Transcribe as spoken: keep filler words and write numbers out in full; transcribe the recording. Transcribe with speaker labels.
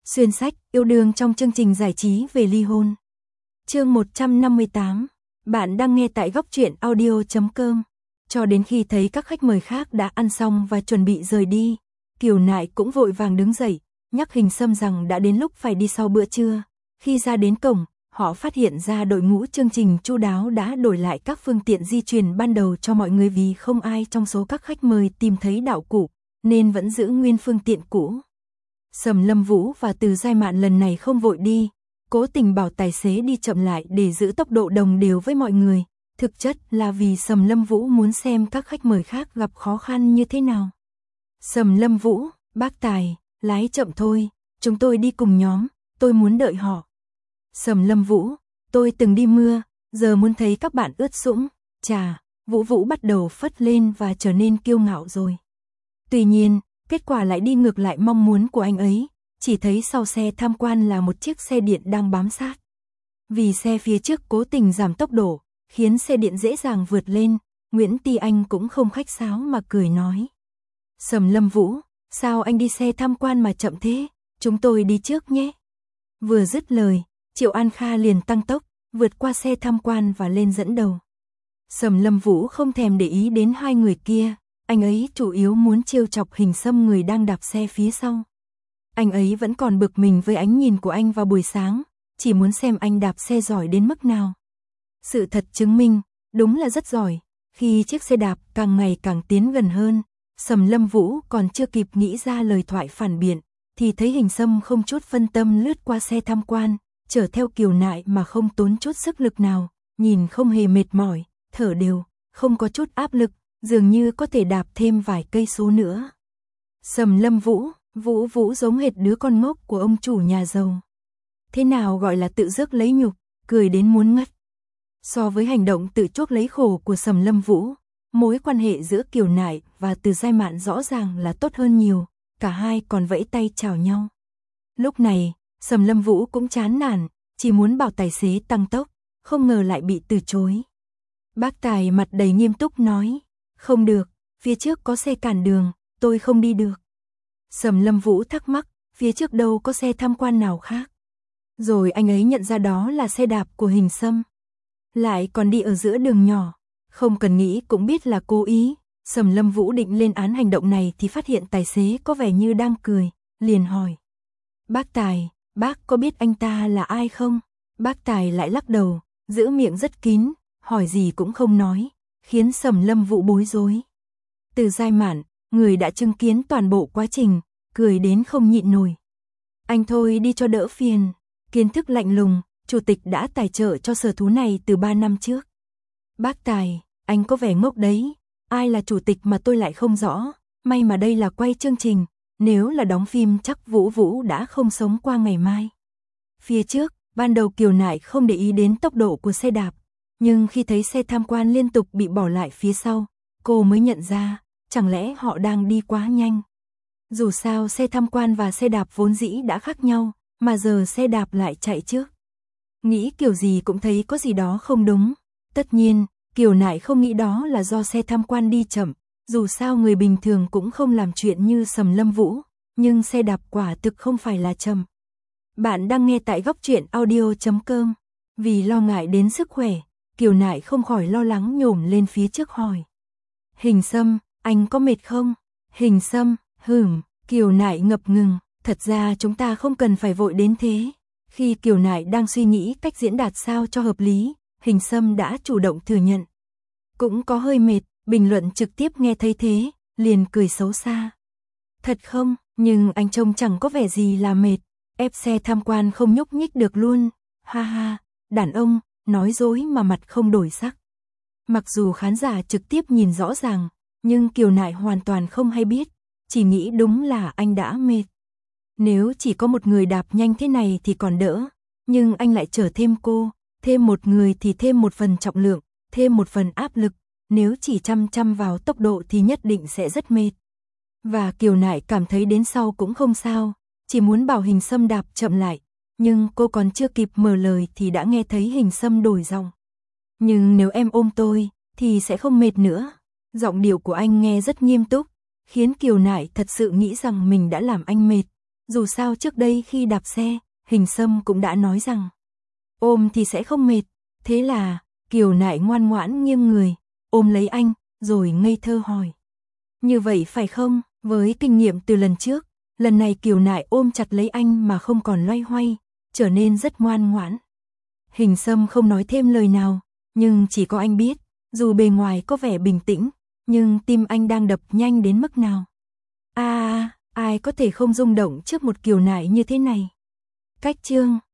Speaker 1: Xuyên sách, yêu đương trong chương trình giải trí về ly hôn. Chương một trăm năm mươi tám. Bạn đang nghe tại góc truyện audio chấm com. Cho đến khi thấy các khách mời khác đã ăn xong và chuẩn bị rời đi, Kiều Nại cũng vội vàng đứng dậy, nhắc Hình Sâm rằng đã đến lúc phải đi sau bữa trưa. Khi ra đến cổng, họ phát hiện ra đội ngũ chương trình chu đáo đã đổi lại các phương tiện di chuyển ban đầu cho mọi người, vì không ai trong số các khách mời tìm thấy đạo cụ, nên vẫn giữ nguyên phương tiện cũ. Sầm Lâm Vũ và Từ Giai Mạn lần này không vội đi, cố tình bảo tài xế đi chậm lại để giữ tốc độ đồng đều với mọi người. Thực chất là vì Sầm Lâm Vũ muốn xem các khách mời khác gặp khó khăn như thế nào. Sầm Lâm Vũ, bác Tài, lái chậm thôi, chúng tôi đi cùng nhóm, tôi muốn đợi họ. Sầm Lâm Vũ, tôi từng đi mưa, giờ muốn thấy các bạn ướt sũng. Chà, Vũ Vũ bắt đầu phất lên và trở nên kiêu ngạo rồi. Tuy nhiên, kết quả lại đi ngược lại mong muốn của anh ấy, chỉ thấy sau xe tham quan là một chiếc xe điện đang bám sát. Vì xe phía trước cố tình giảm tốc độ, khiến xe điện dễ dàng vượt lên, Nguyễn Ti Anh cũng không khách sáo mà cười nói. Sầm Lâm Vũ, sao anh đi xe tham quan mà chậm thế, chúng tôi đi trước nhé. Vừa dứt lời, Triệu An Kha liền tăng tốc, vượt qua xe tham quan và lên dẫn đầu. Sầm Lâm Vũ không thèm để ý đến hai người kia, anh ấy chủ yếu muốn trêu chọc Hình Sâm người đang đạp xe phía sau. Anh ấy vẫn còn bực mình với ánh nhìn của anh vào buổi sáng, chỉ muốn xem anh đạp xe giỏi đến mức nào. Sự thật chứng minh, đúng là rất giỏi. Khi chiếc xe đạp càng ngày càng tiến gần hơn, Sầm Lâm Vũ còn chưa kịp nghĩ ra lời thoại phản biện, thì thấy Hình Sâm không chút phân tâm lướt qua xe tham quan, chở theo Kiều Nại mà không tốn chút sức lực nào, nhìn không hề mệt mỏi, thở đều, không có chút áp lực, dường như có thể đạp thêm vài cây số nữa. Sầm Lâm Vũ, Vũ Vũ giống hệt đứa con ngốc của ông chủ nhà giàu. Thế nào gọi là tự rước lấy nhục, cười đến muốn ngất. So với hành động tự chuốc lấy khổ của Sầm Lâm Vũ, mối quan hệ giữa Kiều Nại và Từ Giai Mạn rõ ràng là tốt hơn nhiều, cả hai còn vẫy tay chào nhau. Lúc này, Sầm Lâm Vũ cũng chán nản, chỉ muốn bảo tài xế tăng tốc, không ngờ lại bị từ chối. Bác Tài mặt đầy nghiêm túc nói, không được, phía trước có xe cản đường, tôi không đi được. Sầm Lâm Vũ thắc mắc, phía trước đâu có xe tham quan nào khác. Rồi anh ấy nhận ra đó là xe đạp của Hình Sâm. Lại còn đi ở giữa đường nhỏ, không cần nghĩ cũng biết là cố ý. Sầm Lâm Vũ định lên án hành động này thì phát hiện tài xế có vẻ như đang cười, liền hỏi. Bác Tài, bác có biết anh ta là ai không? Bác Tài lại lắc đầu, giữ miệng rất kín, hỏi gì cũng không nói, khiến Sầm Lâm Vũ bối rối. Từ Giai Mạn, người đã chứng kiến toàn bộ quá trình, cười đến không nhịn nổi. Anh thôi đi cho đỡ phiền, kiến thức lạnh lùng, chủ tịch đã tài trợ cho sở thú này từ ba năm trước. Bác Tài, anh có vẻ ngốc đấy, ai là chủ tịch mà tôi lại không rõ, may mà đây là quay chương trình, nếu là đóng phim chắc Vũ Vũ đã không sống qua ngày mai. Phía trước, ban đầu Kiều Nại không để ý đến tốc độ của xe đạp, nhưng khi thấy xe tham quan liên tục bị bỏ lại phía sau, cô mới nhận ra, chẳng lẽ họ đang đi quá nhanh. Dù sao xe tham quan và xe đạp vốn dĩ đã khác nhau, mà giờ xe đạp lại chạy trước. Nghĩ kiểu gì cũng thấy có gì đó không đúng. Tất nhiên, Kiều Nại không nghĩ đó là do xe tham quan đi chậm, dù sao người bình thường cũng không làm chuyện như Sầm Lâm Vũ, nhưng xe đạp quả thực không phải là chậm. Bạn đang nghe tại góc truyện audio chấm com. Vì lo ngại đến sức khỏe, Kiều Nại không khỏi lo lắng nhổm lên phía trước hỏi. Hình Sâm, anh có mệt không? Hình Sâm, hửm, Kiều Nại ngập ngừng, thật ra chúng ta không cần phải vội đến thế. Khi Kiều Nại đang suy nghĩ cách diễn đạt sao cho hợp lý, Hình Sâm đã chủ động thừa nhận. Cũng có hơi mệt, bình luận trực tiếp nghe thấy thế, liền cười xấu xa. Thật không, nhưng anh trông chẳng có vẻ gì là mệt, ép xe tham quan không nhúc nhích được luôn, ha ha, đàn ông, nói dối mà mặt không đổi sắc. Mặc dù khán giả trực tiếp nhìn rõ ràng, nhưng Kiều Nại hoàn toàn không hay biết, chỉ nghĩ đúng là anh đã mệt. Nếu chỉ có một người đạp nhanh thế này thì còn đỡ, nhưng anh lại chở thêm cô, thêm một người thì thêm một phần trọng lượng, thêm một phần áp lực, nếu chỉ chăm chăm vào tốc độ thì nhất định sẽ rất mệt. Và Kiều Nại cảm thấy đến sau cũng không sao, chỉ muốn bảo Hình Sâm đạp chậm lại, nhưng cô còn chưa kịp mở lời thì đã nghe thấy Hình Sâm đổi giọng. Nhưng nếu em ôm tôi, thì sẽ không mệt nữa. Giọng điệu của anh nghe rất nghiêm túc, khiến Kiều Nại thật sự nghĩ rằng mình đã làm anh mệt. Dù sao trước đây khi đạp xe, Hình Sâm cũng đã nói rằng ôm thì sẽ không mệt. Thế là Kiều Nại ngoan ngoãn nghiêng người, ôm lấy anh, rồi ngây thơ hỏi. Như vậy phải không? Với kinh nghiệm từ lần trước, lần này Kiều Nại ôm chặt lấy anh mà không còn loay hoay, trở nên rất ngoan ngoãn. Hình Sâm không nói thêm lời nào, nhưng chỉ có anh biết, dù bề ngoài có vẻ bình tĩnh, nhưng tim anh đang đập nhanh đến mức nào. À, ai có thể không rung động trước một Kiều Nại như thế này? Cách chương